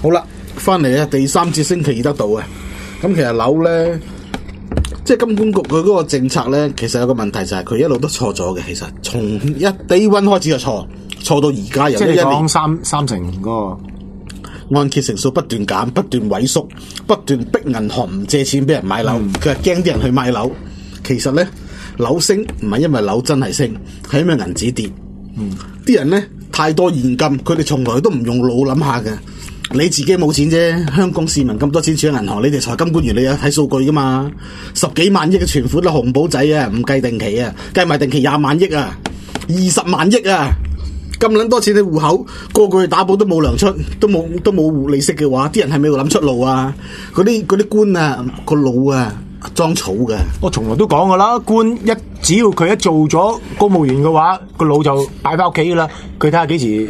好啦，翻嚟啊，第三節星期二得到啊。咁其實樓咧，即係金管局佢嗰個政策咧，其實有個問題就係佢一路都錯咗嘅。其實從一 day one 開始就錯到而家， 即係你講三成嗰個按揭成數不斷減、不斷萎縮、不斷逼銀行唔借錢俾人買樓。佢係驚啲人去買樓。其實咧，樓升唔係因為樓真係升，係因為銀紙跌。啲人咧太多現金，佢哋從來都唔用腦諗下嘅。你自己冇錢啫，香港市民咁多錢儲喺銀行，你哋財金官員你有睇數據噶嘛？10幾萬億嘅存款啊，紅寶仔啊，唔計定期啊，計埋定期20萬億啊，20萬億啊，咁撚多錢喺戶口，個個月打保都冇糧出，都冇利息嘅話，啲人係咪要諗出路啊？嗰啲官啊，個腦啊裝草嘅。 我從來都講噶啦，官只要佢一做咗公務員嘅話，個腦就擺翻屋企噶啦。佢睇下幾時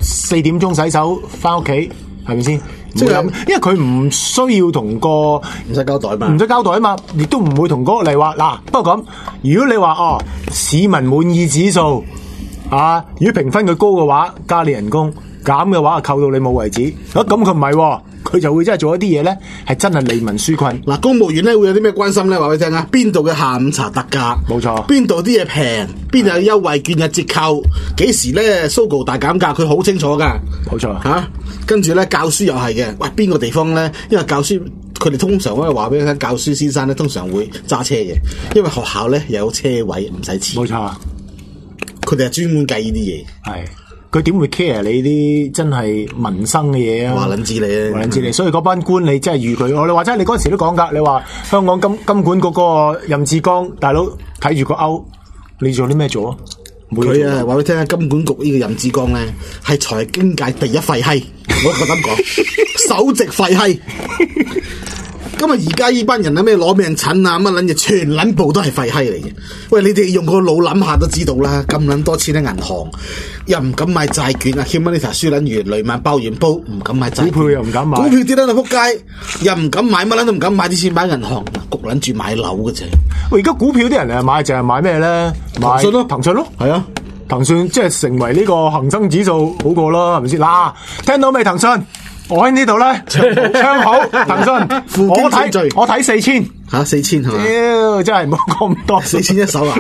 4點鐘洗手翻屋企。係咪先？即係因為佢唔需要同個唔使交代嘛， 唔使交代啊嘛，亦都唔會同嗰個嚟話嗱。不過咁，如果你話市民滿意指數啊，如果評分佢高嘅話，加你人工；減嘅話，扣到你冇為止。咁佢唔係喎，佢就會真係做一啲嘢咧，係真係利民紓困。 嗱，公務員咧會有啲咩關心咧？話俾你聽啊，邊度嘅下午茶特價？ 冇錯。邊度啲嘢平？邊度有優惠券有折扣？幾時咧？Sogo 大減價，佢好清楚噶。 冇錯。 跟住咧教書又係嘅。喂，邊個地方咧？因為教書佢哋通常咧話俾你聽，教書先生咧通常會揸車嘅，因為學校咧有車位唔使錢。 冇錯。佢哋係專門計呢啲嘢。 係。佢點會 care 你啲真係民生嘅嘢啊？ 話撚知你， 話撚知你，所以嗰班官你真係預佢。我哋話齋，你嗰陣時都講㗎，你話香港金管局嗰個任志剛大佬睇住個歐，你做啲咩做啊？ 佢啊話俾你聽下，金管局呢個任志剛咧係財經界第一廢閪，我覺得咁講，首席廢閪。咁啊！而家呢班人啊，咩攞命診啊，乜撚嘢，全撚部都係廢閪嚟嘅。喂，你哋用個腦諗下都知道啦。咁撚多錢喺銀行，又唔敢買債券啊 ，Humanita 輸撚完，雷曼爆完煲，唔敢買債券。 股票又唔敢買， 股票跌得啦，撲街，又唔敢買，乜撚都唔敢買，啲錢買銀行，焗撚住買樓嘅啫。 喂，而家股票啲人買就係買咩咧？ 騰訊咯， 騰訊咯， 係啊， 騰訊即係成為呢個恒生指數好過啦，係咪先？嗱，聽到未？騰訊。我喺呢度咧，唱好騰訊，我睇4000 吓4000係嘛？ 屌，真係唔好講咁多 ，4000一手啊！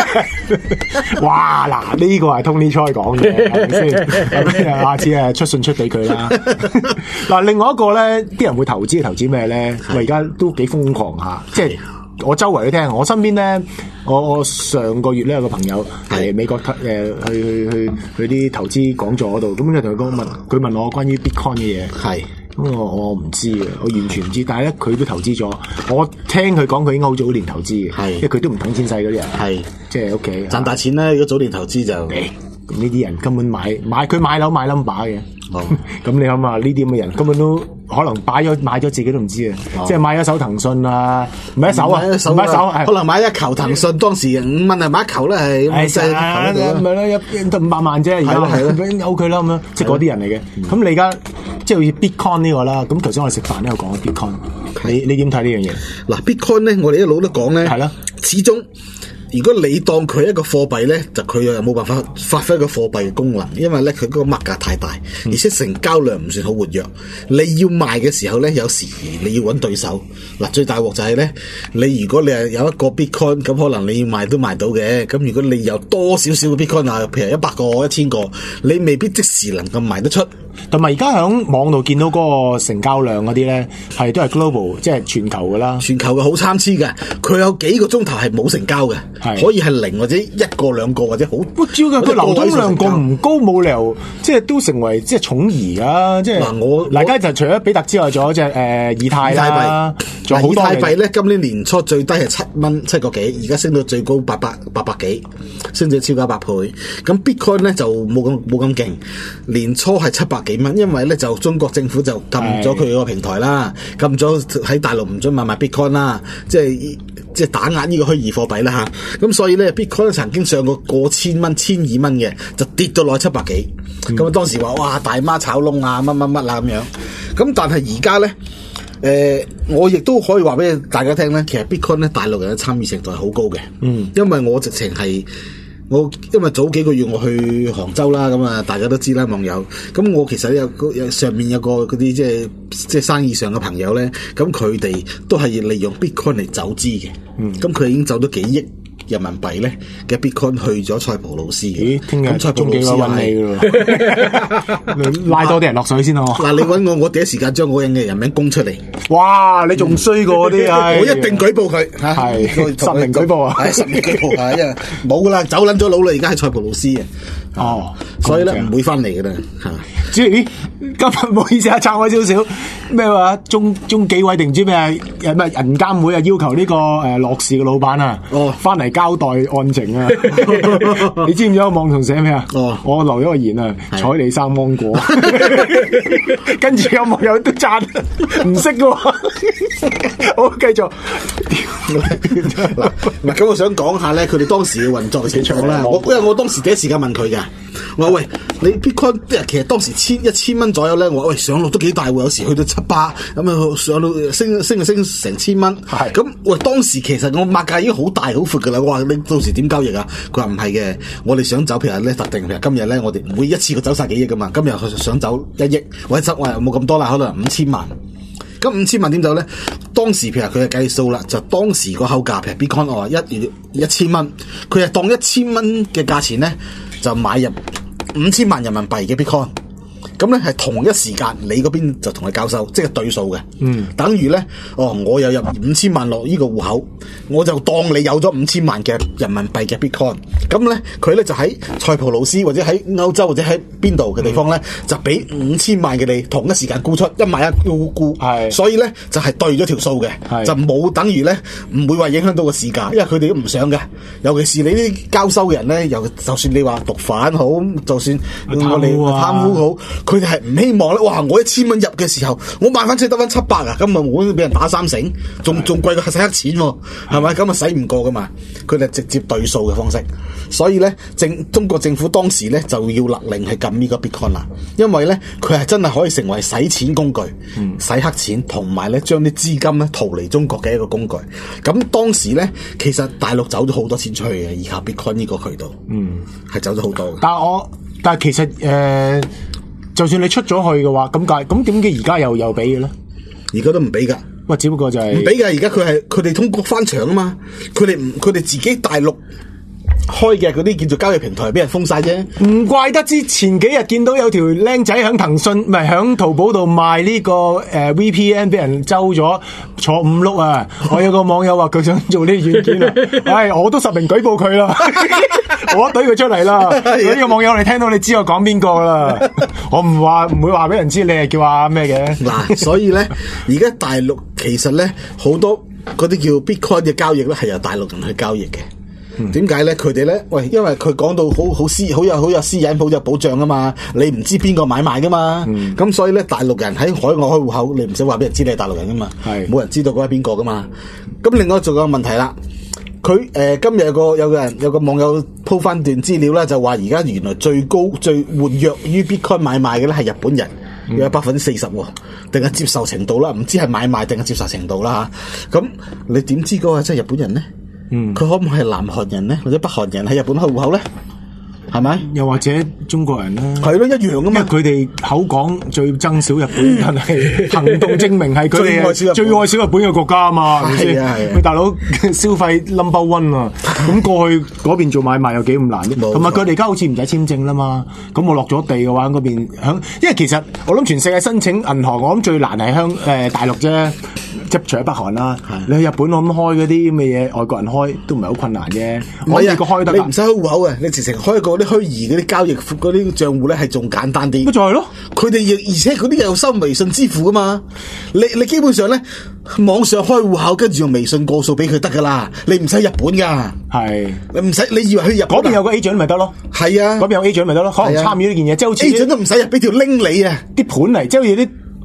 哇，嗱呢個係 Tony Choi 講嘅，係咪先？下次出信出俾佢啦。嗱，另外一個咧，啲人會投資咩咧？我而家都幾瘋狂下，即係我周圍都聽，我身邊咧，我上個月咧有個朋友係美國去啲投資講座嗰度，咁就同佢問我關於 Bitcoin 嘅嘢，係咁我唔知嘅，我完全唔知，但係咧佢都投資咗，我聽佢講佢應該好早年投資嘅，係因為佢都唔等錢使嗰啲人，係即係屋企賺大錢咧。如果早年投資就咁呢啲人根本佢買樓買 number 嘅。咁你諗下呢啲咁嘅人根本都可能買咗自己都唔知啊！即係買一手騰訊啊，唔係一手啊，唔係一手， 可能買一球騰訊，當時5蚊係買一球咧，係咪咯，得500萬啫，而家係有佢啦咁樣，即係嗰啲人嚟嘅。咁你而家即係好似 Bitcoin 呢個啦，咁頭先我哋食飯都有講 Bitcoin，你點睇呢樣嘢？ 嗱 Bitcoin 咧，我哋一路都講咧，係啦，始終。如果你當佢一個貨幣咧，就佢又冇辦法發揮個貨幣嘅功能，因為咧佢嗰個物價太大，而且成交量唔算好活躍。你要賣嘅時候咧，有時你要揾對手。嗱，最大鑊就係咧，你如果你係有一個 Bitcoin，咁可能你要賣都賣到嘅。咁如果你有多少少嘅 Bitcoin 啊，譬如100個、1000個，你未必即時能夠賣得出。 同埋而家喺網度見到嗰個成交量嗰啲咧，係都係 global，即係全球噶啦。 全球嘅好參差嘅，佢有幾個鐘頭係冇成交嘅，可以係0或者1個2個或者好。不照嘅，佢流通量咁唔高，冇理由即係都成為即係寵兒啊！即係嗱，而家就除咗比特之外，仲有隻以太啦，仲有好多嘅。 以太幣咧，今年年初最低係7個幾，而家升到最高800幾，升咗超過100倍。咁 Bitcoin 咧就冇咁勁，年初係700幾蚊，因為咧就中國政府就禁咗佢個平台啦，禁咗喺大陸唔准買賣 Bitcoin 啦，即係打壓呢個虛擬貨幣啦吓。咁所以咧 Bitcoin 曾經上過千蚊、1200蚊嘅，就跌到落700幾。咁當時話哇大媽炒窿啊，乜啦咁樣。咁但係而家咧，我亦都可以話俾大家聽咧，其實 Bitcoin 咧大陸人嘅參與程度係好高嘅。因為我直情係我因為早幾個月我去杭州啦，咁啊大家都知啦，網友。咁我其實有上面有個嗰啲即係生意上嘅朋友咧，咁佢哋都係利用 Bitcoin 嚟走資嘅。咁佢已經走咗幾億人民幣咧嘅 Bitcoin 去咗塞浦路斯嘅。 聽日蔡中幾個揾你㗎拉多啲人落水先咯。 嗱，你揾我第一時間將我嘅人名供出嚟。 哇！你仲衰過啲啊！ 我一定舉報佢嚇， 係實名舉報啊！ 係實名舉報啊！因為冇噶啦，走撚咗佬啦，而家喺塞浦路斯嘅。 哦， 所以咧唔會翻嚟嘅啦嚇。 主席，今日唔好意思啊，撐開少少咩話？中紀委定唔知咩啊？咩人監會啊？要求呢個樂視嘅老闆啊，翻嚟交代案情啊！你知唔知有網上寫咩啊？我留咗個言啊，睬你生芒果，跟住有網友都讚唔識嘅喎，好繼續。 唔係咁，我想講下咧，佢哋當時嘅運作嘅情況啦。因為我當時第一時間問佢㗎，我話喂，你 Bitcoin 其實當時1000蚊左右咧，我話喂上落都幾大喎，有時去到700咁啊，上到升成1000蚊。係咁喂，當時其實我擘價已經好大好闊㗎啦。我話你到時點交易啊？佢話唔係嘅，我哋想走譬如咧特定，譬如今日咧我哋唔會一次過走晒幾億㗎嘛。今日佢想走1億，或者冇咁多啦，可能5000萬。咁5000萬點走咧？當時譬如佢係計數啦，就當時個口價譬如 Bitcoin 我話1000蚊，佢係當1000蚊嘅價錢咧就買入5000萬人民幣嘅 Bitcoin。咁咧係同一時間，你嗰邊就同佢交收，即係對數嘅。等於咧，我有入5000萬落呢個戶口，我就當你有咗5000萬嘅人民幣嘅 Bitcoin。咁咧，佢咧就喺塞浦路斯或者喺歐洲或者喺邊度嘅地方咧，就俾5000萬嘅你同一時間沽出，一買一沽。係，所以咧就係對咗條數嘅，就冇等於咧唔會話影響到個市價，因為佢哋都唔想嘅。尤其是你啲交收嘅人咧，就算你話毒販好，就算我哋貪污好。佢哋係唔希望咧，哇！我1000蚊入嘅時候，我賣翻出得翻700啊，咁啊會俾人打3成，仲貴過使黑錢喎，係咪？咁啊使唔過噶嘛？佢哋直接對數嘅方式，所以咧中國政府當時咧就要勒令去禁呢個 Bitcoin 啦，因為咧佢係真係可以成為洗錢工具、洗黑錢同埋咧將啲資金咧逃離中國嘅一個工具。咁當時咧其實大陸走咗好多錢出去嘅，依靠 Bitcoin 呢個渠道，係走咗好多嘅。 但係其實就算你出咗去嘅話，咁點解而家又俾嘅咧？ 而家都唔俾噶， 喂，只不過就係唔俾噶。而家佢哋通過翻牆啊嘛，佢哋自己大陸開嘅嗰啲叫做交易平台俾人封晒啫。 唔怪得之前幾日見到有條僆仔響騰訊唔係響淘寶度賣呢個VPN 俾人周咗坐5碌啊！我有個網友話佢想做呢啲軟件啊，我都實名舉報佢啦，我懟佢出嚟啦。呢個網友你聽到你知我講邊個啦？我唔會話俾人知你係叫阿咩嘅。 嗱，所以咧而家大陸其實咧好多嗰啲叫 Bitcoin 嘅交易咧係由大陸人去交易嘅。點解咧？佢哋咧，喂，因為佢講到好有私隱，好有保障啊嘛，你唔知邊個買賣噶嘛，咁所以咧，大陸人喺海外開戶口，你唔使話俾人知你係大陸人噶嘛，冇人知道嗰係邊個噶嘛。咁另外仲有個問題啦，佢今日有個網友鋪翻段資料啦，就話而家原來最活躍於 Bitcoin 買賣嘅咧係日本人，有40%喎，定係接受程度啦，唔知係買賣定係接受程度啦嚇。咁你點知嗰個真係日本人咧？佢可唔可以係南韓人咧，或者北韓人喺日本開戶口咧？係咪？ 又或者中國人咧？ 係咯，一樣噶嘛。 因為佢哋口講最憎少日本人，係行動證明係佢哋最愛少日本嘅國家啊嘛，係咪先？佢大佬消費 number one 啊！咁過去嗰邊做買賣有幾咁難啫？同埋佢哋而家好似唔使簽證啦嘛。咁我落咗地嘅話，嗰邊因為其實我諗全世界申請銀行，我諗最難係大陸啫。即除咗北韓啦，你去日本我諗開嗰啲咁嘅嘢，外國人開都唔係好困難啫。我試過開得， 你唔使開戶口嘅，你直情開個啲虛擬嗰啲交易嗰啲賬戶咧，係仲簡單啲。 咪就係咯， 佢哋而且嗰啲又收微信支付噶嘛。你基本上咧網上開戶口，跟住用微信過數俾佢得噶啦。你唔使日本噶，係你唔使，你以為去日本嗰邊有個 agent 咪得咯？係啊，嗰邊有 agent 咪得咯？可能參與呢件嘢，即係好似 agent 都唔使入，俾條 link 你啊， 啲盤嚟，即係好似啲。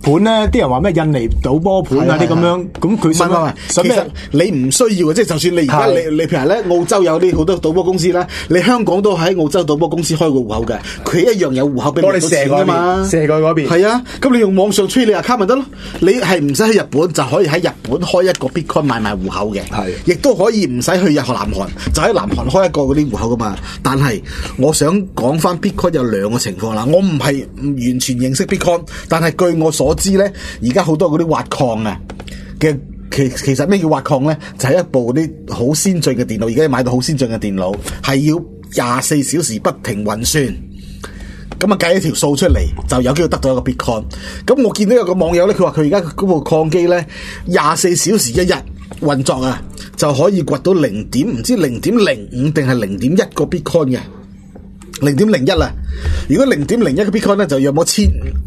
盤咧，啲人話咩印尼賭波盤啊啲咁樣，咁佢其實你唔需要嘅，即係就算你而家你譬如咧澳洲有啲好多賭波公司啦，你香港都喺澳洲賭波公司開個戶口嘅，佢一樣有戶口俾你攞錢㗎嘛， 射過嗰邊。 係啊，咁你用網上催你 account 咪得咯？你係唔使喺日本就可以喺日本開一個 Bitcoin 買賣戶口嘅，亦都可以唔使去南韓，就喺南韓開一個嗰啲戶口噶嘛。但係我想講翻 Bitcoin 有兩個情況啦，我唔係完全認識 Bitcoin， 但係據我所知咧，而家好多嗰啲挖礦啊嘅其實咩叫挖礦咧？就係一部啲好先進嘅電腦，而家買到好先進嘅電腦，係要24小時不停運算。咁啊計一條數出嚟，就有機會得到一個 Bitcoin。咁我見到有個網友咧，佢話佢而家嗰部礦機咧24小時一日運作啊，就可以掘到唔知0.05定係0.1個 Bitcoin 嘅0.01啊。如果0.01個 Bitcoin 咧，就有冇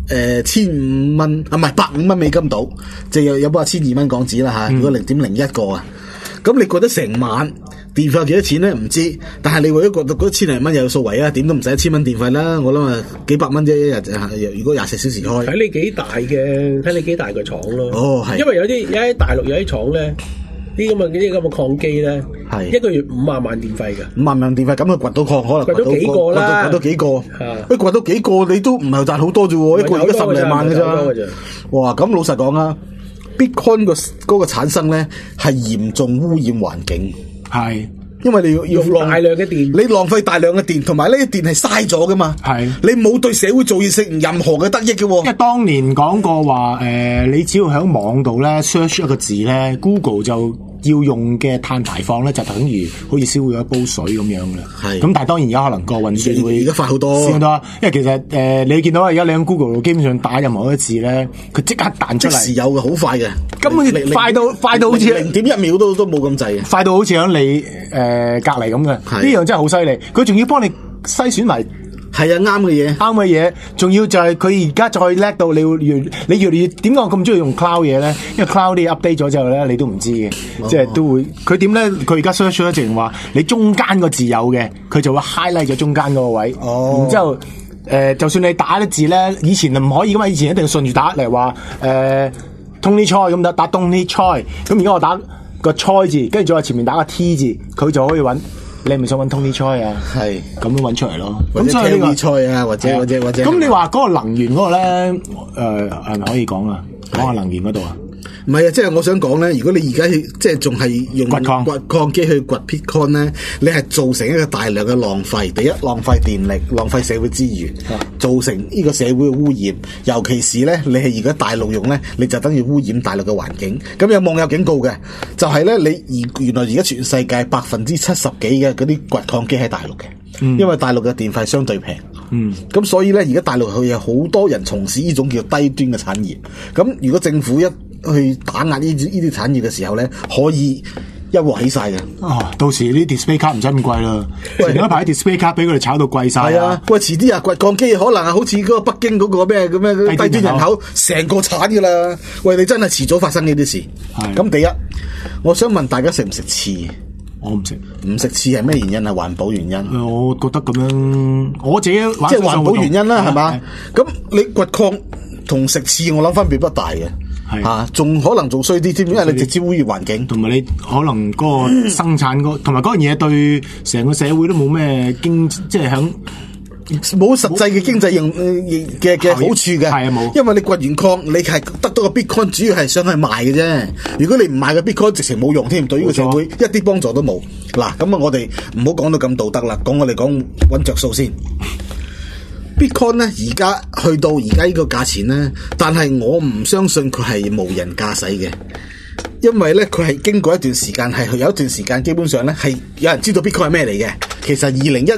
15蚊啊？唔係150蚊美金到，即係有冇12蚊港紙啦嚇。如果0.01個啊，咁你覺得成晚電費有幾多錢咧？唔知，但係你為咗覺得嗰千零蚊又有數圍啊，點都唔使1000蚊電費啦。我諗啊幾百蚊啫一日，如果24小時開， 睇你幾大個廠咯。 哦，係， 因為有啲大陸有啲廠咧，啲咁嘅礦機咧，係一個月50萬電費嘅 ，50萬電費，咁佢掘到礦可能掘到幾個啦， 掘到幾個，掘到幾個你都唔係賺好多啫喎，一個月都10零萬嘅咋。哇，咁老實講啊 ，Bitcoin 嗰個產生咧係嚴重污染環境。係，因為你要大量嘅電， 你浪費大量嘅電，同埋呢啲電係嘥咗噶嘛。係，你冇對社會造成任何嘅得益嘅。因為當年講過話，你只要喺網度咧 search 一個字咧 ，Google 就要用嘅碳排放咧，就等於好似燒咗一煲水咁樣嘅。係，咁但係當然而家可能個運算會而家快好多， 因為其實你見到而家你喺 Google 度基本上打任何一個字咧，佢即刻彈出嚟， 即時有嘅，好快嘅， 根本快到好似 0.1秒都冇咁滯， 快到好似喺你隔離咁嘅。呢樣真係好犀利，佢仲要幫你篩選埋。 係啊，啱嘅嘢， 仲要就係佢而家再叻到你越嚟越點解我咁中意用 cloud 嘢咧？因為 cloud 啲 update 咗之後咧，你都唔知嘅，即係都會佢點咧？佢而家 search 咗淨話你中間個字有嘅，佢就會 highlight 咗中間嗰個位。哦，然之後就算你打啲字咧，以前唔可以噶嘛，以前一定順住打嚟話Tony Choi 咁打 Tony Choi， 咁而家我打個 Choi 字，跟住再前面打個 T 字，佢就可以揾。你係咪想揾 Tony Choi 啊？係咁樣揾出嚟咯。 咁所以呢個 Choi 啊，或者。 咁你話嗰個能源嗰個咧，係咪可以講啊？講下能源嗰度啊？ 唔係啊，即係我想講咧，如果你而家即係仲係用掘礦機去掘 Bitcoin 咧，你係造成一個大量嘅浪費。第一，浪費電力，浪費社會資源，造成呢個社會嘅污染。尤其是咧，你係而家大陸用咧，你就等於污染大陸嘅環境。咁有網友警告嘅，就係咧，原來而家全世界70%幾嘅嗰啲掘礦機喺大陸嘅，因為大陸嘅電費相對平。咁所以咧，而家大陸佢有好多人從事呢種叫低端嘅產業。咁如果政府一去打壓呢啲產業嘅時候咧，可以一鑊起晒嘅。 到時啲 display 卡唔使咁貴啦。前一排 display 卡俾佢哋炒到貴晒。 係啊，喂，遲啲啊，掘礦機可能好似嗰個北京嗰個咩低端人口成個產噶啦。喂，你真係遲早發生呢啲事。咁第一，我想問大家食唔食翅？ 我唔食， 唔食翅係咩原因？係環保原因。 我覺得咁樣，我自己即係環保原因啦，係嘛？咁你掘礦同食翅，我諗分別不大嘅。係仲可能仲衰啲添，因為你直接污染環境， 同埋你可能嗰個生產同埋嗰樣嘢對成個社會都冇咩即係響冇實際嘅經濟用嘅好處嘅。係啊，冇，因為你掘完礦，你係得到個 Bitcoin， 主要係想去賣嘅啫。如果你唔賣個 Bitcoin， 直情冇用添，對於個社會一啲幫助都冇。嗱，咁啊，我哋唔好講到咁道德啦，我哋講揾着數先。Bitcoin 咧，而家去到而家呢個價錢咧，但係我唔相信佢係無人駕駛嘅，因為咧佢係經過一段時間，係有一段時間基本上咧係有人知道 Bitcoin 係咩嚟嘅。其實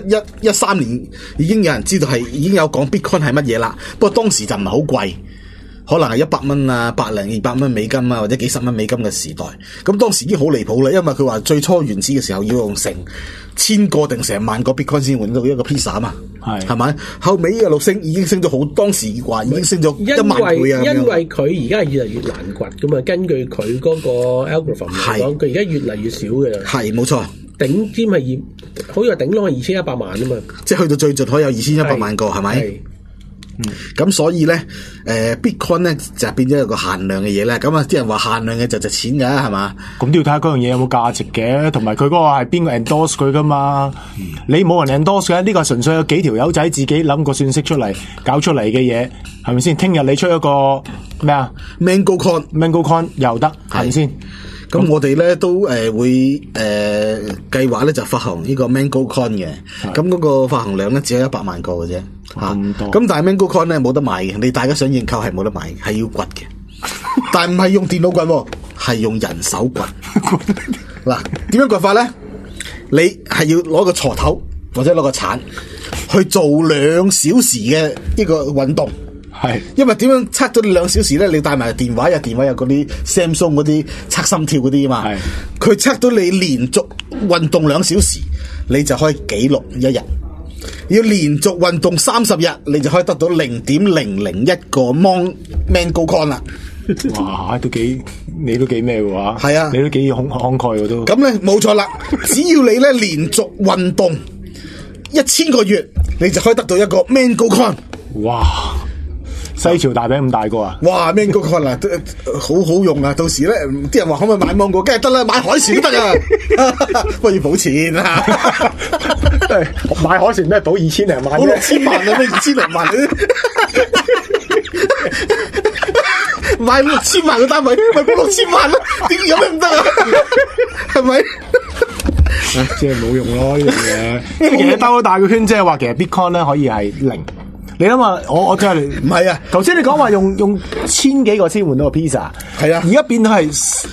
2013年已經有人知道已經有講 Bitcoin 係乜嘢啦，不過當時就唔係好貴，可能係100蚊啊，100-200蚊美金啊，或者幾十蚊美金嘅時代。咁當時已經好離譜啦，因為佢話最初原始嘅時候要用成1000個定成萬個 Bitcoin 先換到一個 pizza 啊嘛，係咪？後尾呢個路升已經升咗好，當時話已經升咗1萬倍啊！ 因為佢而家係越嚟越難掘㗎嘛，根據佢嗰個 algorithm 嚟講，佢而家越嚟越少嘅。係冇錯，頂尖係好似話頂籠係2100萬啊嘛， 即係去到最盡可以有2100萬個係咪？ 咁所以咧Bitcoin 咧就變咗一個限量嘅嘢咧。咁啊啲人話限量嘅就值錢㗎係嘛？ 咁都要睇下嗰樣嘢有冇價值嘅，同埋佢嗰個係邊個 endorse 佢㗎嘛？你冇人 endorse 嘅，呢個純粹有幾條友仔自己諗個算式出嚟搞出嚟嘅嘢，係咪先？聽日你出一個咩啊 Mango Coin 又得，係咪先？ 咁我哋咧都會計劃咧就發行呢個 Mango Coin 嘅，咁嗰個發行量咧只有100萬個嘅啫，咁但係 Mango Coin 咧冇得買嘅，你大家想認購係冇得買，係要掘嘅，但係唔係用電腦掘，係用人手掘。嗱，點樣掘法咧？你係要攞個鋤頭或者攞個鏟去做2小時嘅呢個運動。 係， 因為點樣測咗2小時咧？你帶埋電話有嗰啲 Samsung 嗰啲測心跳嗰啲啊嘛。係，佢測到你連續運動2小時，你就可以記錄1日。要連續運動30日，你就可以得到0.001個 Mango Coin 啦。 哇，你都幾咩喎？ 係啊， 你都幾慷慨喎都。 咁咧冇錯啦，只要你咧連續運動1000個月，你就可以得到一個 Mango Coin。 哇！西樵大餅咁大個啊！ 哇 ，Mango Coin 啊，好好用啊！到時咧，啲人話可唔可以買芒果，梗係得啦，買海鮮都得啊！不過要補錢啊！ 買海鮮都係補2000零萬， 補6000萬啊！咩2000零萬？買6000萬嘅單位，咪補6000萬咯？點有咩唔得啊？係咪？ 即係冇用咯呢樣嘢。因為其實兜咗大個圈，即係話其實 Bitcoin 咧可以係0。你諗下，我真係唔係啊！ 頭先你講話用1000幾個先換到個 pizza， 係啊，而家變到係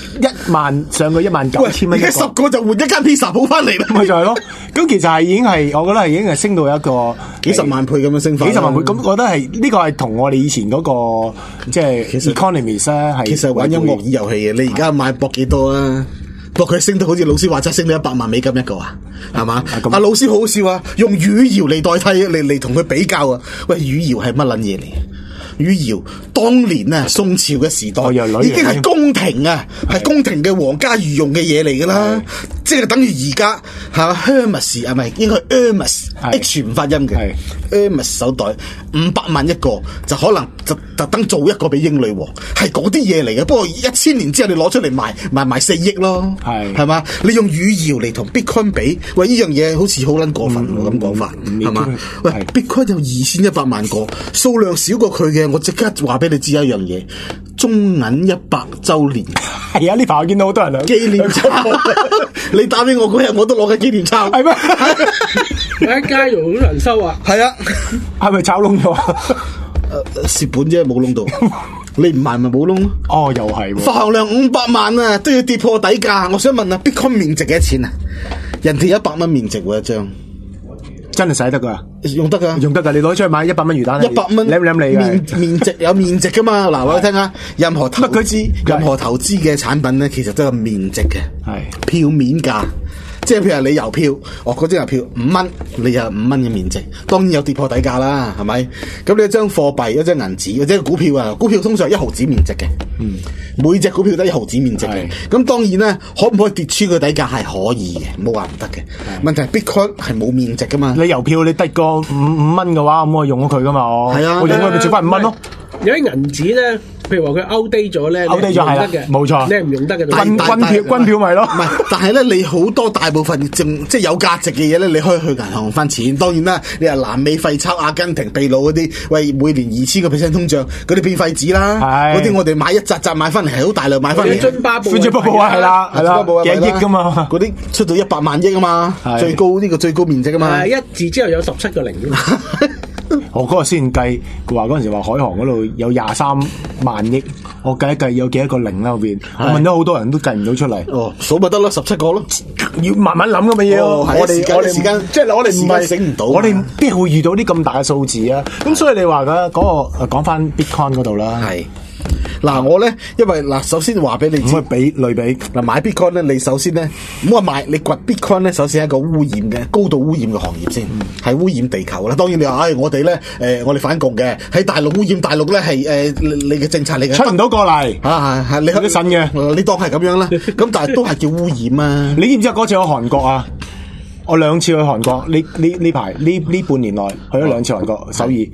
1萬上個19000蚊， 而家10個就換一間 pizza 鋪翻嚟啦， 咪就係咯。咁其實係已經係，我覺得係已經係升到一個幾十萬倍咁樣升法， 幾十萬倍。咁我覺得係呢個係同我哋以前嗰個即係 economies 咧係。 其實玩音樂遊戲嘅，你而家買博幾多啊？博佢升到好似老師話齋升到100萬美金一個啊，係嘛？阿老師好好笑啊，用汝窯嚟代替嚟同佢比較啊！喂，汝窯係乜撚嘢嚟？汝窯當年啊，宋朝嘅時代已經係宮廷啊，係宮廷嘅皇家御用嘅嘢嚟噶啦，即係等於而家係嘛 Hermes 啊，唔係應該 Hermes，H 唔發音嘅 Hermes 手袋500萬一個，就可能就特登做一個俾英女王，係嗰啲嘢嚟嘅。不過1000年之後你攞出嚟賣4億咯，係嘛？你用汝窯嚟同 Bitcoin 比，喂，呢樣嘢好似好撚過分喎，咁講法係嘛？喂，Bitcoin 有2100萬個，數量少過佢嘅。我即刻話俾你知一樣嘢，中銀100週年係啊！呢排我見到好多人紀念鈔，你打俾我嗰日我都攞緊紀念鈔，係咩？ 喺街度好難收啊！ 係啊， 係咪炒窿咗？ 蝕本啫，冇窿到。你唔賣咪冇窿咯？ 哦，又係發行量500萬啊，都要跌破底價。我想問啊 ，Bitcoin 面值幾多錢啊？人哋100蚊面值喎一張。 真係使得噶， 用得噶， 你攞出去買100蚊魚蛋 ，100蚊舐你面值有面值噶嘛？嗱，我聽下，任何投資嘅產品咧，其實都有面值嘅，係票面價。即係譬如你郵票，嗰張郵票5蚊，你有5蚊嘅面值，當然有跌破底價啦，係咪？咁你一張貨幣、一張銀紙或者股票啊，股票通常1毫子面值嘅，每隻股票都1毫子面值嘅。咁當然咧，可唔可以跌穿個底價係可以嘅，冇話唔得嘅。問題係 Bitcoin 係冇面值噶嘛？你郵票你得個5蚊嘅話，咁我用咗佢噶嘛？ 係啊， 我用咗佢剩翻5蚊咯。 有啲銀紙咧，譬如話佢 outdate 咗咧 ，outdate 咗係嘅，冇錯， 你係唔用得嘅。 軍票咪咯， 唔係，但係咧，你好多大部分即係有價值嘅嘢咧，你可以去銀行用翻錢。當然啦，你話南美廢鈔、阿根廷秘魯嗰啲，喂，每年2000% 通脹，嗰啲變廢紙啦，嗰啲我哋買一紮買翻嚟係好大量買翻嚟。 津巴布韋係啦，幾億噶嘛， 嗰啲出到100萬億啊嘛，最高呢個最高面值啊嘛， 一字之後有17個零。 我嗰日先計，話嗰陣時話海航嗰度有23萬億，我計一計有幾多個零啦嗰邊，我問咗好多人都計唔到出嚟。 哦，數咪得咯，17個咯， 要慢慢諗咁嘅嘢咯。我哋時間即係我哋唔係醒唔到， 我哋邊會遇到啲咁大嘅數字啊？咁所以你話嘅嗰個講翻 Bitcoin 嗰度啦， 係。嗱我咧，因為嗱，首先話俾你知， 比類比嗱買 Bitcoin 咧，你首先咧唔好話買，你掘 Bitcoin 咧，首先係一個污染嘅高度污染嘅行業先，係污染地球啦。當然你話，我哋咧我哋反共嘅，喺大陸污染大陸咧係你嘅政策嚟嘅， 出唔到過嚟係你有啲腎嘅， 你當係咁樣啦。咁但係都係叫污染啊！ 你知唔知嗰次去韓國啊？我2次去韓國，呢排呢半年內去咗2次韓國首爾。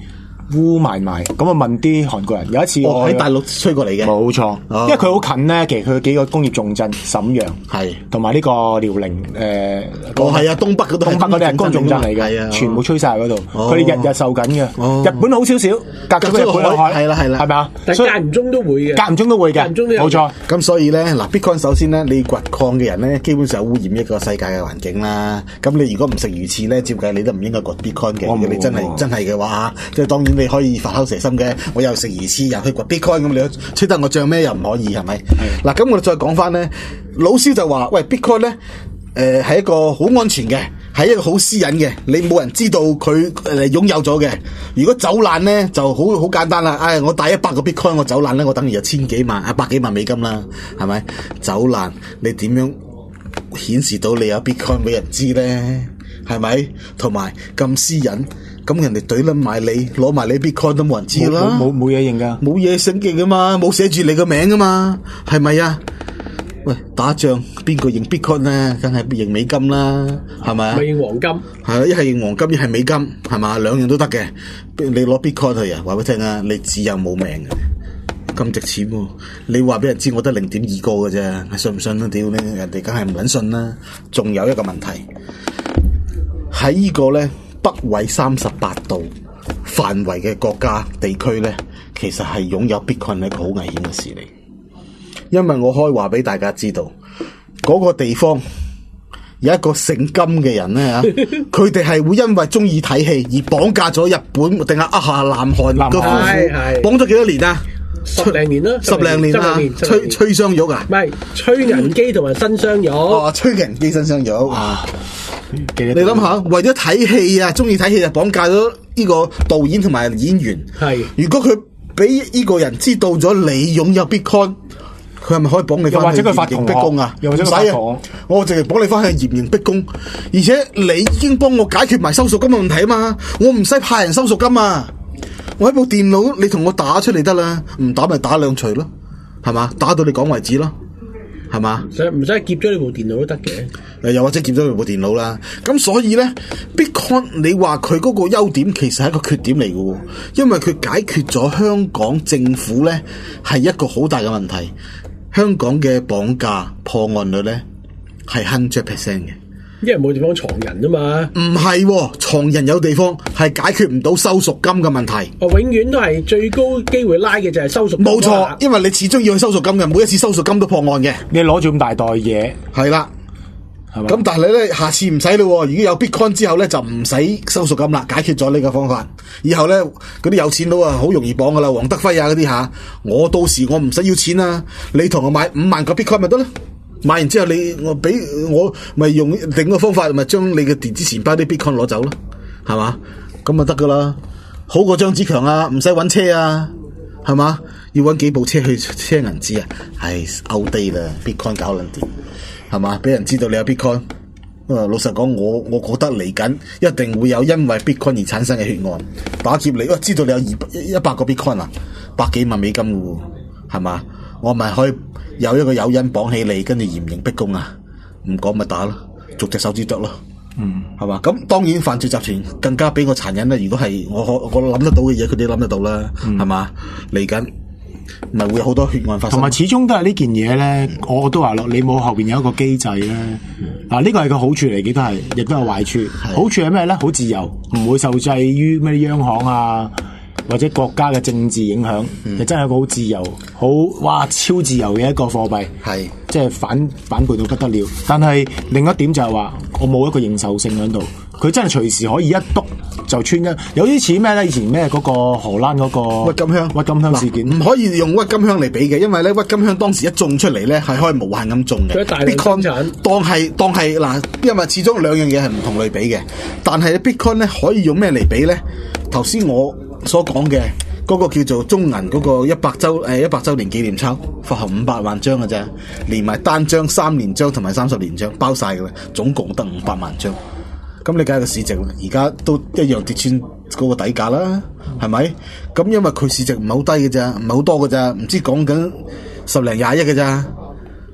烏埋，咁啊問啲韓國人。有一次我喺大陸吹過嚟嘅， 冇錯，因為佢好近咧，其實佢幾個工業重鎮瀋陽係，同埋呢個遼寧係啊，東北嗰啲係工業重鎮嚟嘅，全部吹晒嗰度，佢哋日日受緊嘅。日本好少少，隔咗日本海， 係啦， 係咪啊？ 但係間唔中都會嘅，冇錯。 咁所以咧，嗱 Bitcoin 首先咧，你掘礦嘅人咧，基本上污染一個世界嘅環境啦。咁你如果唔食魚翅咧，照計你都唔應該掘 Bitcoin 嘅。如果你真係嘅話，即係當然你可以發口蛇心嘅，我又食魚翅又去掘 Bitcoin 咁，你吹得我漲咩？又唔可以係咪？嗱，咁我哋再講翻咧，老蕭就話：喂 Bitcoin 咧，係一個好安全嘅，係一個好私隱嘅，你冇人知道佢擁有咗嘅。如果走爛咧，就好簡單啦。我帶100個 Bitcoin 我走爛咧，我等於有千幾萬100幾萬美金啦，係咪？走爛你點樣顯示到你有 Bitcoin 俾人知咧？係咪？同埋咁私隱，咁人哋懟撚埋你，攞埋你 Bitcoin 都冇人知啦。 冇嘢認噶， 冇嘢醒記噶嘛，冇寫住你個名噶嘛，係咪啊？喂，打仗邊個認 Bitcoin 咧？梗係認美金啦，係咪啊？ 咪認黃金係啊，一係認黃金，一係美金，係嘛？兩樣都得嘅。你攞 Bitcoin 去啊？話俾你聽啊，你只有冇命嘅，咁值錢喎！你話俾人知我得0.2個嘅啫，信唔信啊？屌你，人哋梗係唔撚信啦。仲有一個問題喺呢個咧北緯38度範圍嘅國家地區咧，其實係擁有 Bitcoin 係一個好危險嘅事嚟。因為我可以話俾大家知道，嗰個地方有一個姓金嘅人咧嚇，佢哋係會因為中意睇戲而綁架咗日本定係南韓嘅夫婦，綁咗幾多年啊？10零年啦，10零年啦，吹雙玉啊？ 唔係吹銀機同埋新雙玉。 吹銀機新雙玉啊！你諗下，為咗睇戲啊，中意睇戲就綁架咗呢個導演同埋演員。係，如果佢俾呢個人知道咗你擁有 Bitcoin，佢係咪可以綁你翻去嚴刑逼供啊？唔使啊，我淨係綁你翻去嚴刑逼供，而且你已經幫我解決埋收贖金嘅問題啊嘛，我唔使派人收贖金啊，我喺部電腦你同我打出嚟得啦，唔打咪打兩錘咯，係嘛？打到你講為止咯。係嘛？唔使劫咗你部電腦都得嘅，又或者劫咗你部電腦啦。咁所以咧 ，Bitcoin 你話佢嗰個優點其實係一個缺點嚟嘅，因為佢解決咗香港政府咧係一個好大嘅問題。香港嘅綁架破案率咧係100% 嘅， 因為冇地方藏人啊嘛。唔係，藏人有地方，係解決唔到收贖金嘅問題。 永遠都係最高機會拉嘅就係收贖金。 冇錯，因為你始終要去收贖金嘅，每一次收贖金都破案嘅。 你攞住咁大袋嘢， 係啦，係嘛？咁但係咧，下次唔使咯。如果有 Bitcoin 之後咧，就唔使收贖金啦，解決咗呢個方法。以後咧，嗰啲有錢佬啊，好容易綁噶啦，黃德輝啊嗰啲吓，我到時我唔使要錢啊，你同我買5萬個 Bitcoin 咪得啦。買完之後我咪用另一個方法，咪將你嘅電子錢包啲 Bitcoin 攞走咯，係嘛？咁咪得噶啦，好過張子強啊，唔使搵車啊，係嘛？要搵幾部車去車銀紙啊，outdate啦 ，Bitcoin 搞撚掂，係嘛？俾人知道你有 Bitcoin，老實講，我覺得嚟緊一定會有因為 Bitcoin 而產生嘅血案，打劫你，知道你有100個 Bitcoin 啊，100幾萬美金嘅喎，係嘛？我咪可以有一個誘因綁起你，跟住嚴刑逼供啊！唔講咪打咯，逐隻手指剁咯，係嘛？咁當然犯罪集團更加比我殘忍啦。如果係我諗得到嘅嘢，佢哋諗得到啦，係嘛？嚟緊咪會有好多血案發生。 同埋始終都係呢件嘢咧，我都話咯，你冇後邊有一個機制咧。嗱，呢個係個好處嚟嘅，都係亦都有壞處。好處係咩咧？好自由，唔會受制於咩央行啊，或者國家嘅政治影響，就真係一個好自由、超自由嘅一個貨幣，係即係反叛到不得了。但係另一點就係話，我冇一個認受性喺度，佢真係隨時可以一篤就穿一，有啲似咩咧？以前咩嗰個荷蘭嗰個鬱金香事件， 唔可以用鬱金香嚟比嘅，因為咧鬱金香當時一種出嚟咧係可以無限咁種嘅。Bitcoin 當係嗱，因為始終兩樣嘢係唔同類比嘅，但係 Bitcoin 咧可以用咩嚟比咧？頭先我所講嘅嗰個叫做中銀嗰個100週年紀念鈔，發行500萬張嘅啫，連埋單張、3年張同埋30年張包晒嘅啦，總共得500萬張。咁你計個市值，而家都一樣跌穿嗰個底價啦，係咪？咁因為佢市值唔係好低嘅咋，唔係好多嘅咋，唔知講緊10零20億嘅咋，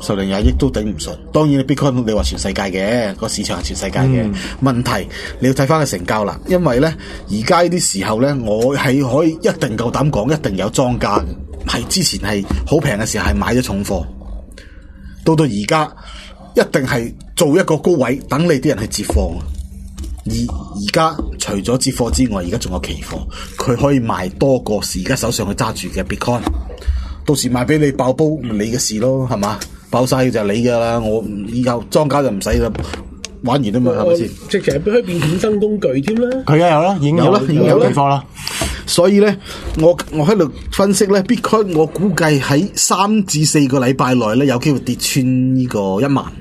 10零20億都頂唔順。當然 Bitcoin 你話全世界嘅個市場係全世界嘅，問題你要睇翻個成交啦。因為咧而家呢啲時候咧，我係可以一定夠膽講，一定有莊家係之前係好平嘅時候係買咗重貨，到而家一定係做一個高位等你啲人去接貨。而家除咗接貨之外，而家仲有期貨，佢可以賣多過而家手上去揸住嘅 Bitcoin。到時賣俾你爆煲，你嘅事咯，係嘛？爆晒就係你噶啦，我以後莊家就唔使啦，玩完啊嘛，係咪先？ 直情可以變衍生工具添啦。 佢而家有啦，已經有啦，已經有期貨啦。 所以咧，我喺度分析咧 ，Bitcoin 我估計喺3至4個禮拜內咧，有機會跌穿呢個1萬。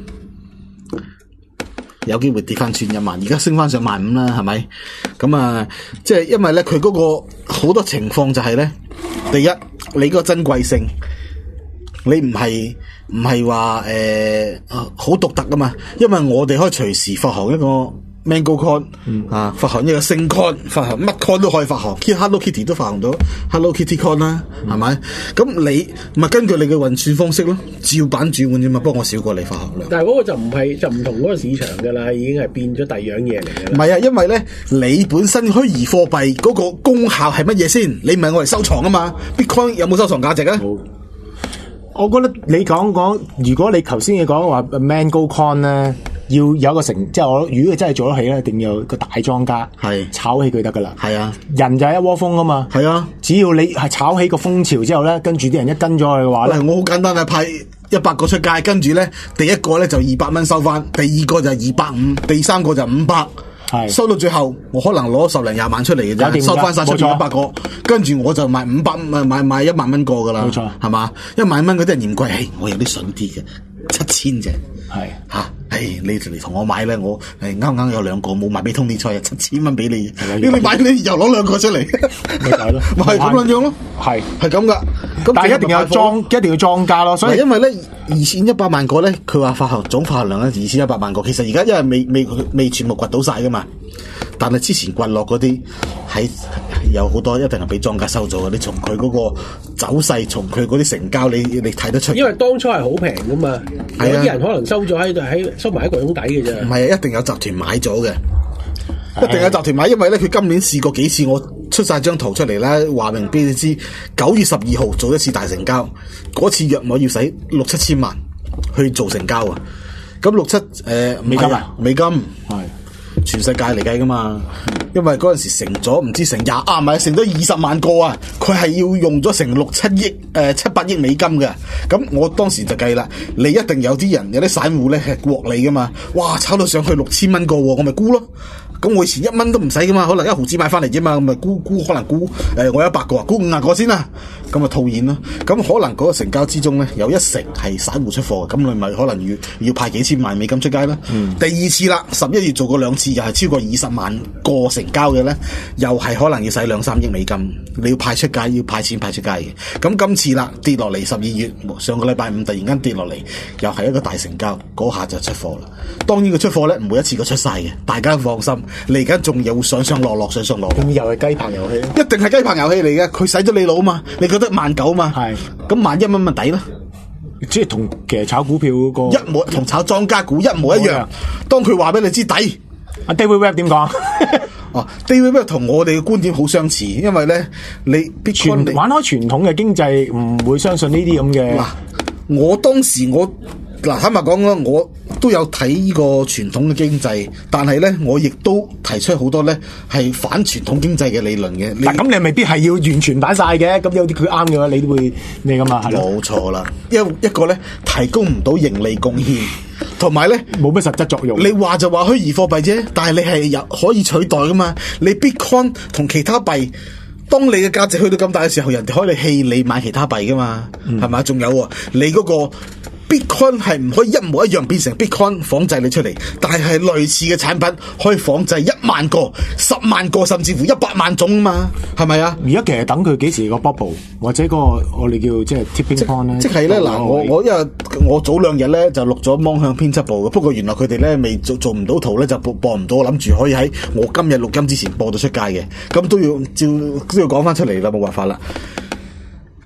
有機會跌翻穿1萬，而家升翻上15000啦，係咪？咁啊，即係因為咧，佢嗰個好多情況就係咧，第一，你嗰個珍貴性，你唔係話好獨特噶嘛，因為我哋可以隨時發行一個 Mango Coin，發行一個星 Coin，發行乜 Coin 都可以發行 ，Hello Kitty 都發行到 Hello Kitty Coin 啦，係咪？咁你咪根據你嘅運算方式咯，照版轉換啫嘛，不過我少過你發行量。 但係嗰個就唔同嗰個市場噶啦，已經係變咗第二樣嘢嚟嘅。 唔係啊，因為咧你本身虛擬貨幣嗰個功效係乜嘢先？你唔係我嚟收藏啊嘛 ，Bitcoin 有冇收藏價值啊？ 我覺得你講，如果你頭先你講話 Mango Coin 咧。要有個即係我如果佢真係做得起咧，一定要有個大莊家係炒起佢得噶啦。係啊，人就係一窩蜂啊嘛。係啊，只要你係炒起個風潮之後咧，跟住啲人一跟咗去嘅話咧， 我好簡單啊，派100個出街，跟住咧第一個咧就200蚊收翻，第二個就250，第三個就500。收到最後，我可能攞10零20萬出嚟嘅啫，收翻晒出邊100個，跟住我就賣500，賣1萬蚊個噶啦，冇錯，係嘛？1萬蚊嗰啲人嫌貴，我有啲筍啲嘅，7000啫，係吓，你嚟同我買咧，我啱有2個冇賣俾通天菜，7000蚊俾你，你買你又攞2個出嚟，咪係咯，咪係咁樣樣咯，係咁噶， 但係一定要莊家咯，所以因為咧2100萬個咧，佢話總發行量咧2100萬個，其實而家因為未全部掘到晒噶嘛。但係之前掘落嗰啲係有好多一定係俾莊家收咗嘅，你從佢嗰個走勢，從佢嗰啲成交，你睇得出。因為當初係好平噶嘛，有啲人可能收咗收埋喺櫃桶底嘅啫。 唔係啊，一定有集團買咗嘅，一定有集團買，因為咧佢今年試過幾次，我出晒張圖出嚟啦，話明俾你知，9月12號做一次大成交，嗰次約莫要使6、7千萬去做成交啊，咁6、7美金啊，美金係。全世界嚟計噶嘛，因為嗰陣時成咗唔知成20咪成咗20萬個啊，佢係要用咗成6、7億7、8億美金嘅。咁我當時就計啦，你一定有啲人有啲散戶咧係獲利噶嘛，哇炒到上去6000蚊個，我咪沽咯。咁我以前1蚊都唔使噶嘛，可能1毫子買翻嚟啫嘛，咁咪沽可能沽我100個啊，沽50個先啦，咁咪套現咯。咁可能嗰個成交之中咧有1成係散戶出貨，咁你咪可能要派幾千萬美金出街啦。第二次啦，11月做過2次，又係超過20萬個成交嘅咧，又係可能要使2、3億美金，你要派出街，要派錢派出街嘅。咁今次啦跌落嚟12月上個禮拜5突然間跌落嚟，又係一個大成交，嗰下就出貨啦。當然佢出貨咧唔會一次過出晒嘅，大家放心。你而家仲有上落， 咁又係雞棚遊戲， 一定係雞棚遊戲嚟嘅。佢使咗你腦嘛，你覺得19000嘛？係咁11000蚊咪抵咯。 即係同其實炒股票嗰個一模同炒莊家股一模一樣。當佢話俾你知抵， 阿 David Webb 點講？ 哦 ，David Webb 同我哋嘅觀點好相似，因為咧你玩開傳統嘅經濟唔會相信呢啲咁嘅。 我當時坦白講啦，我都有睇呢個傳統嘅經濟，但係咧，我亦都提出好多咧係反傳統經濟嘅理論嘅。 咁你未必係要完全擺晒嘅，咁有啲佢啱嘅話，你都會咩噶嘛？係咯， 冇錯啦。一個咧提供唔到盈利貢獻，同埋咧冇乜實質作用。 你話就話虛擬貨幣啫，但係你係可以取代噶嘛？你 Bitcoin 同其他幣。當你嘅價值去到咁大嘅時候，人哋可以棄你買其他幣噶嘛，係咪？仲有你嗰個 Bitcoin 係唔可以一模一樣變成 Bitcoin 仿製你出嚟，但係類似嘅產品可以仿製1萬個、10萬個，甚至乎100萬種啊嘛，係咪啊？ 而家其實等佢幾時個 bubble 或者個我哋叫即係 tipping point 咧？ 即係咧嗱，我因為我早2日咧就錄咗芒向編輯部嘅，不過原來佢哋咧未做唔到圖咧就播唔到，我諗住可以喺我今日錄音之前播到出街嘅，咁都要講翻出嚟啦，冇辦法啦。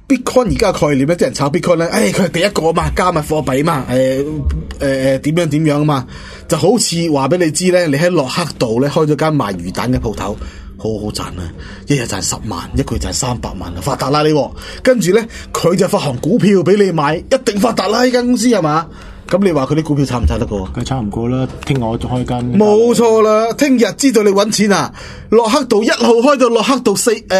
Bitcoin 而家嘅概念咧，啲人炒 Bitcoin 咧，佢係第一個啊嘛，加密貨幣啊嘛，點樣啊嘛，就好似話俾你知咧，你喺洛克道咧開咗間賣魚蛋嘅鋪頭，好好賺啊，一日賺10萬，一個月賺300萬啊，發達啦你，跟住咧佢就發行股票俾你買，一定發達啦呢間公司係嘛？咁你話佢啲股票炒唔炒得過？ 佢炒唔過啦，聽日我再開間。 冇錯啦，聽日知道你搵錢啊！洛克道1號開到洛克道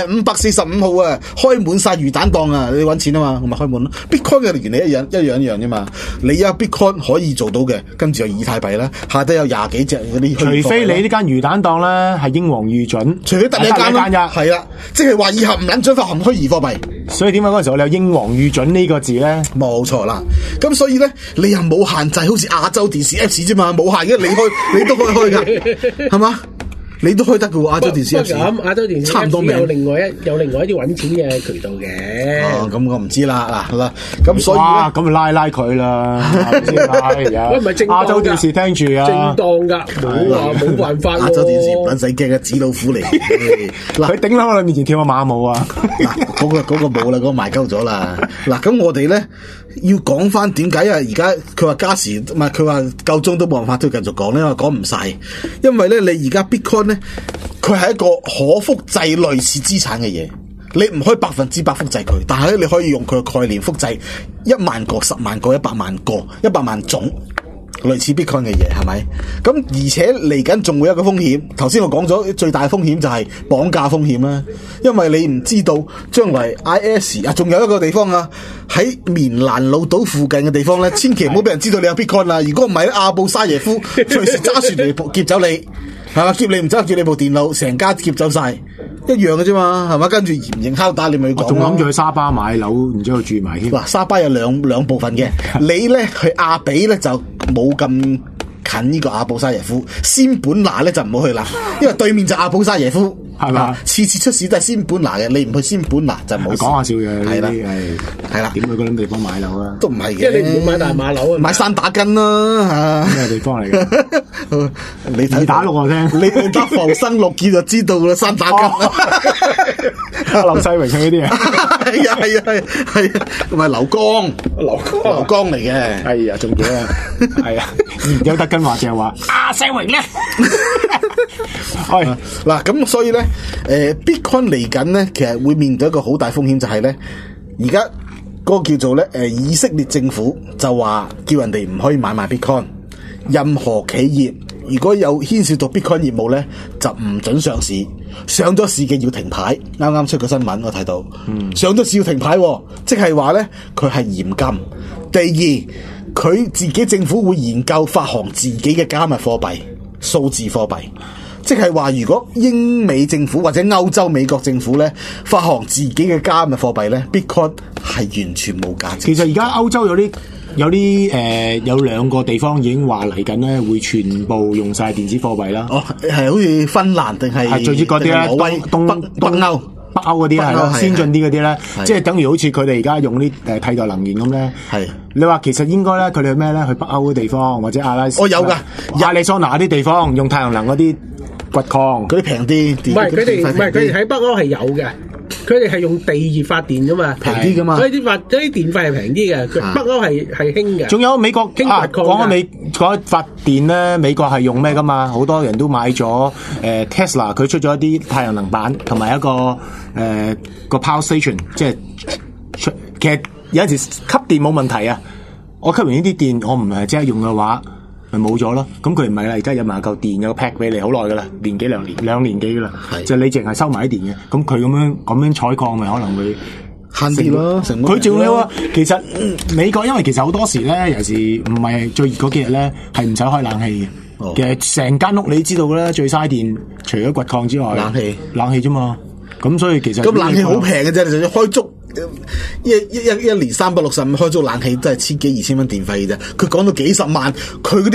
545號啊，開滿晒魚蛋檔啊！你搵錢啊嘛，我咪開滿咯。Bitcoin 嘅原理一樣啫嘛。你有 Bitcoin 可以做到嘅，跟住有以太幣啦，下底有20幾隻嗰啲。 除非你呢間魚蛋檔咧係英皇預準， 除非得你一間啫，係啦，即係話以後唔撚准發行虛擬貨幣。 所以點解嗰陣時我哋有英皇預準呢個字咧？ 冇錯啦。咁所以咧，你又冇限制，好似亞洲電視 Apps 啫嘛，冇限嘅，你開你都可以開噶，係嘛？你都開得嘅喎，亞洲電視 Apps。 咁亞洲電視差唔多有另外一啲揾錢嘅渠道嘅。 哦，咁我唔知啦，嗱，咁所以咁咪拉佢啦， 喂，唔係正當亞洲電視聽住啊， 正當㗎，冇辦法。 亞洲電視唔撚使驚嘅，紙老虎嚟。 嗱，佢頂喺我哋面前跳個馬舞啊！ 嗱，嗰個冇啦，嗰個賣鳩咗啦。嗱，咁我哋咧要講翻點解啊？而家佢話加時，唔係佢話夠鐘都冇辦法都要繼續講咧，我講唔晒，因為咧你而家 Bitcoin 咧，佢係一個可複製類似資產嘅嘢，你唔可以100%複製佢，但係咧你可以用佢嘅概念複製1萬個、10萬個、100萬個、100萬種類似 Bitcoin 嘅嘢，係咪？咁而且嚟緊仲會有一個風險，頭先我講咗最大風險就係綁架風險啦，因為你唔知道將來 IS 啊，仲有一個地方啊，喺棉蘭老島附近嘅地方咧，千祈唔好俾人知道你有 Bitcoin 啦，如果唔係咧，阿布沙耶夫隨時揸船嚟劫走你，係嘛？劫你唔走，劫你部電腦，成家劫走晒。一樣嘅啫嘛，係嘛？跟住嚴刑拷打，你咪講。 我仲諗住去沙巴買樓，然之後住埋添。 嗱，沙巴有兩部分嘅，你咧去亞比咧就冇咁近呢個阿布沙耶夫，仙本那咧就唔好去啦，因為對面就阿布沙耶夫， 係嘛？ 次出事都係仙本那嘅，你唔去仙本那就冇事。 講下笑嘅， 係啦，係啦， 點去嗰啲地方買樓啊？ 都唔係嘅， 即係你唔好買大馬樓啊， 買山打根啦嚇。 咩地方嚟嘅？ 你睇打錄我聽， 你得浮生六見就知道啦，山打根。 劉世榮嗰啲啊， 係啊，同埋劉江嚟嘅， 係啊，仲幾啊，係啊，有德根話就係話世榮咧， 係嗱咁，所以咧，Bitcoin 嚟緊咧，其實會面對一個好大風險，就係咧，而家嗰個叫做咧，以色列政府就話叫人哋唔可以買賣 Bitcoin，任何企業如果有牽涉到 Bitcoin 業務咧，就唔准上市。上咗市嘅要停牌，啱啱出個新聞我睇到，上咗市要停牌，即係話咧佢係嚴禁。第二，佢自己政府會研究發行自己嘅加密貨幣、數字貨幣，即係話如果英美政府或者歐洲美國政府咧發行自己嘅加密貨幣咧 ，Bitcoin 係完全冇價值。 其實而家歐洲有兩個地方已經話嚟緊咧，會全部用晒電子貨幣啦。 哦，係好似芬蘭定係最知嗰啲咧，北歐嗰啲係咯，先進啲嗰啲咧，即係等於好似佢哋而家用啲替代能源咁咧。係你話其實應該咧，佢哋去咩咧？去北歐嘅地方或者阿拉斯， 有噶亞利桑那啲地方用太陽能嗰啲掘礦， 嗰啲平啲。 唔係佢哋喺北歐係有嘅。佢哋係用地熱發電噶嘛， 平啲噶嘛， 所以啲電費係平啲嘅。北歐係興嘅。 仲有美國講開發電咧，美國係用咩噶嘛？好多人都買咗Tesla， 佢出咗一啲太陽能板同埋一個個 power station， 即係其實有陣時吸電冇問題啊。我吸完呢啲電，我唔係即刻用嘅話，咪冇咗咯。咁佢唔係啦，而家有埋嚿電，有個 pack 俾你，好耐噶啦，兩年幾噶啦。就你淨係收埋啲電嘅，咁佢咁樣採礦咪可能會慳啲咯。 佢仲有啊，其實美國因為其實好多時咧，尤其是唔係最熱嗰幾日咧，係唔使開冷氣嘅。其實成間屋你知道啦，最嘥電除咗掘礦之外，冷氣啫嘛。咁所以其實咁冷氣好平嘅啫，你就要開足。一年365開足冷氣都係1000幾2000蚊電費嘅啫，佢講到幾十萬，佢嗰啲係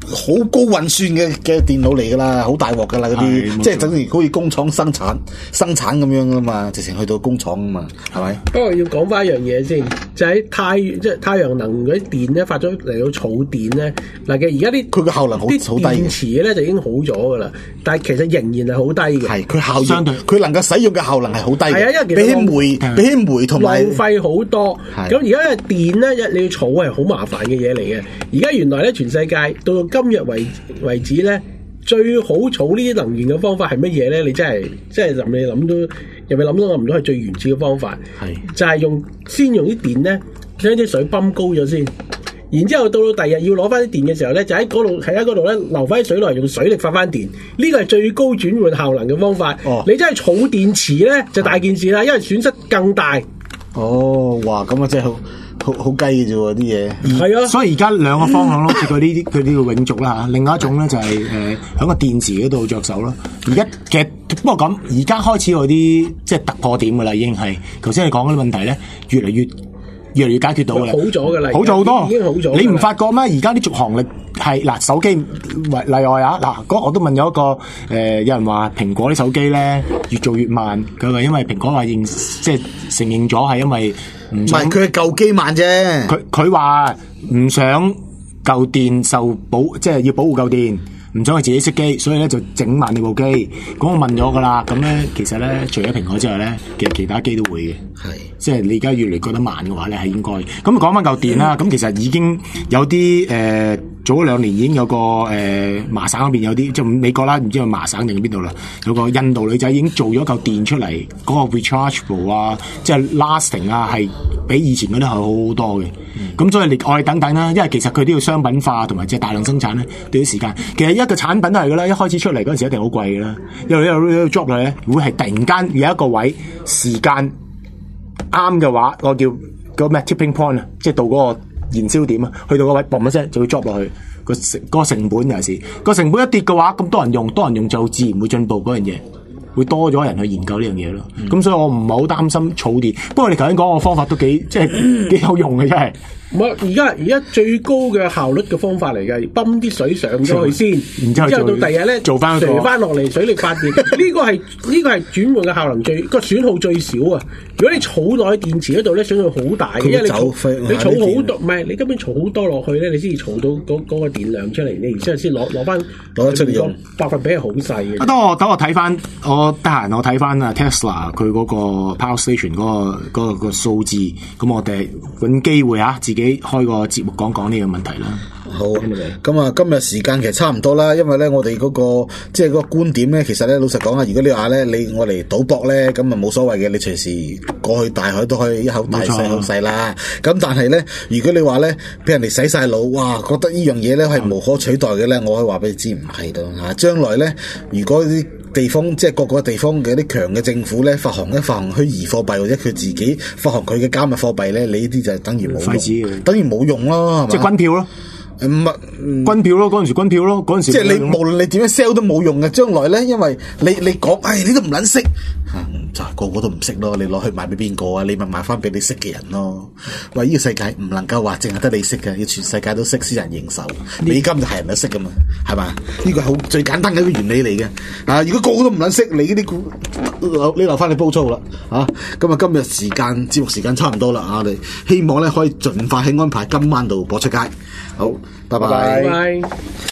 好高運算嘅電腦嚟噶啦，好大鑊噶啦嗰啲，即係等於好似工廠生產咁樣噶嘛，直情去到工廠啊嘛，係咪？ 不過要講翻一樣嘢先，就喺太陽能嗰啲電咧發咗嚟到儲電咧，嗱嘅而家啲佢嘅效能好低， 電池咧就已經好咗噶啦，但係其實仍然係好低嘅。 係佢效相對佢能夠使用嘅效能係好低嘅。 係啊，因為比起煤同埋浪費好多。咁而家嘅電咧，你要儲係好麻煩嘅嘢嚟嘅。而家原來咧，全世界到今日為止咧，最好儲呢啲能源嘅方法係乜嘢咧？你真係你諗都又咪諗唔到係最原始嘅方法，就係先用啲電咧，將啲水泵高咗先，然之後到第二日要攞翻啲電嘅時候咧，就喺嗰度咧留翻啲水落嚟，用水力發翻電。呢個係最高轉換效能嘅方法。你真係儲電池咧就大件事啦，因為損失更大。 哇！咁啊真係好雞嘅啫喎啲嘢。 係啊， 所以而家兩個方向咯，似佢呢個永續啦嚇。另外一種咧就係喺個電池嗰度着手咯。而家其實不過咁，而家開始有啲即係突破點㗎啦，已經係頭先你講嗰啲問題咧，越嚟越解決到㗎啦， 好咗㗎啦， 好咗好多， 已經好咗。 你唔發覺咩？而家啲續航力係嗱手機例外啊！嗱，我都問咗一個有人話蘋果啲手機咧越做越慢，佢話因為蘋果話即係承認咗係因為唔係佢係舊機慢啫。 佢話唔想舊電受保，即係要保護舊電。唔想佢自己熄機，所以咧就整慢你部機。咁我問咗噶啦，咁咧其實咧除咗蘋果之外咧，其實其他機都會嘅。係，即係你而家越嚟覺得慢嘅話咧，係應該。咁講翻嚿電啦，咁其實已經有啲早咗2年已經有個麻省嗰邊有啲，即係美國啦，唔知係麻省定邊度啦，有個印度女仔已經做咗嚿電出嚟，嗰個 rechargeable 啊，即係 lasting 啊，係比以前嗰啲係好好多嘅。咁所以我哋等等啦，因為其實佢都要商品化同埋即係大量生產咧，都要時間。其實一個產品都係噶啦，一開始出嚟嗰陣時一定好貴噶啦，因為呢 job 落咧會係突然間有一個位時間啱嘅話，我叫個咩 tipping point 啊，即係到嗰個燃燒點啊，去到個位嘣一聲就會 drop 落去，個成本有時個成本一跌嘅話，咁多人用就自然會進步嗰樣嘢。會多咗人去研究呢樣嘢咯，咁所以我唔係好擔心儲電。不過你頭先講個方法都幾有用嘅，真係。 唔係而家最高嘅效率嘅方法嚟嘅，泵啲水上咗去先，然之後到第二日咧做翻落嚟水力發電。呢個係轉換嘅效能個損耗最少啊！如果你儲落去電池嗰度咧，損耗好大嘅，因為你儲好多，唔係你根本儲好多落去咧，你先至儲到嗰個電量出嚟，你然之後先攞得出嚟用，百分比係好細嘅。 等我睇翻，我得閒我睇翻啊 Tesla 佢嗰個 Power Station 嗰個數字，咁我哋揾機會自己開個節目講呢個問題啦。 好，咁啊，今日時間其實差唔多啦，因為咧我哋嗰個即係嗰個觀點咧，其實咧老實講啊，如果你話咧我嚟賭博咧，咁啊冇所謂嘅，你隨時過去大海都可以一口大細好細啦。咁但係咧，如果你話咧俾人哋洗晒腦，哇，覺得呢樣嘢咧係無可取代嘅咧，我可以話俾你知唔係咯嚇。將來咧，如果啲地方即係各個地方嘅啲強嘅政府咧發行虛擬貨幣或者佢自己發行佢嘅加密貨幣咧，你呢啲就等於冇用，等於冇用咯， 即係軍票咯。唔係軍票咯，嗰陣時軍票咯，嗰陣時即係你無論你點樣 sell 都冇用嘅。將來咧，因為你講，你都唔撚識，就個個都唔識咯。你攞去賣俾邊個啊？你咪賣翻俾你識嘅人咯。喂，呢個世界唔能夠話淨係得你識嘅，要全世界都識先人認受。美金就係人都識噶嘛，係嘛？呢個好最簡單嘅一個原理嚟嘅。如果個個都唔撚識，你呢啲你留翻你煲粗啦。咁啊，今日節目時間差唔多啦。我哋希望咧可以盡快去安排今晚度播出街。好，拜拜。